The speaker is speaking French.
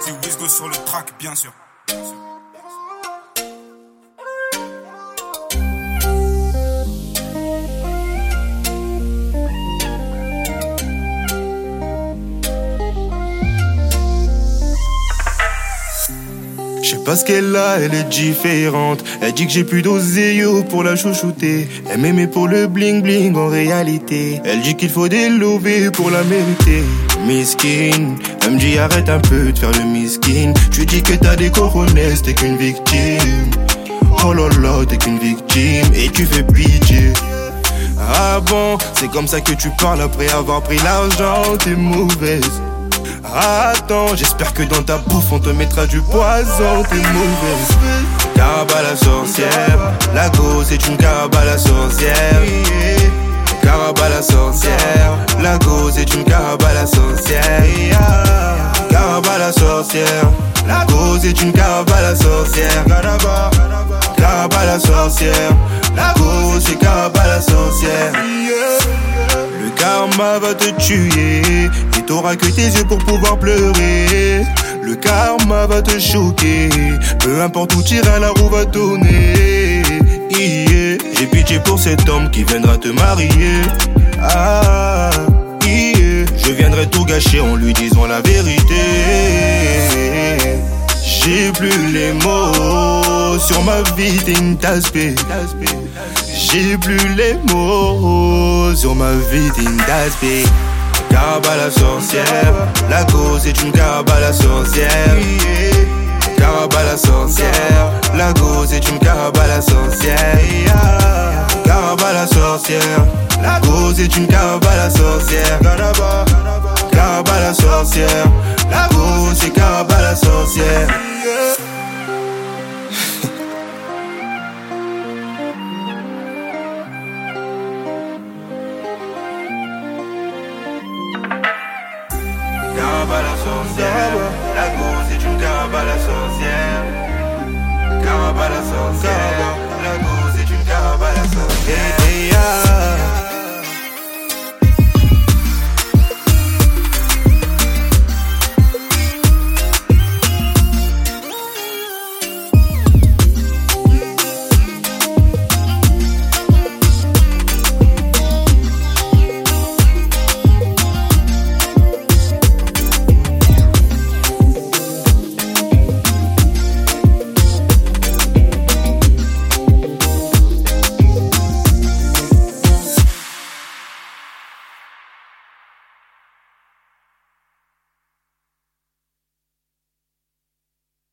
C'est Wisgo sur le track, bien sûr. Je sais pas ce qu'elle a, elle est différente. Elle dit que j'ai plus d'osé yo pour la chouchouter. Elle m'aimait pour le bling bling en réalité. Elle dit qu'il faut des lovés pour la mériter. Miskin, elle me dit arrête un peu de faire le miskin. Tu dis que t'as des cojones, t'es qu'une victime. Oh là là, t'es qu'une victime et tu fais pitié. Ah bon, c'est comme ça que tu parles après avoir pris l'argent, t'es mauvaise. Attends, j'espère que dans ta bouffe on te mettra du poison, t'es mauvaise. Carabe à la sorcière, la go c'est une carabe à la sorcière. Carabe à la sorcière, la go c'est une carabe à la sorcière. Carabe à la sorcière, la go c'est une carabe à la sorcière. Carabe à la sorcière, la go c'est carabe à la sorcière. Le karma va te tuer et t'auras que tes yeux pour pouvoir pleurer. Le karma va te choquer, peu importe où t'iras la roue va tourner. Yeah. J'ai pitié pour cet homme qui viendra te marier. Ah, yeah. Je viendrai tout gâcher en lui disant la vérité. J'ai plus les mots, sur ma vie t'es une tasse-pé. J'ai plus les mots, sur ma vie t'es une tasse-pé. Carabe à la sorcière, la go c'est une carabe à la sorcière. Carabe à la sorcière, la go c'est une carabe à la sorcière. Carabe à la sorcière, la go c'est une carabe à la sorcière. Carabe à la sorcière, la go c'est carabe à la sorcière. Carabe à la sorcière, la go c'est une carabe à la sorcière. Carabe à la sorcière, la go c'est une carabe à la sorcière.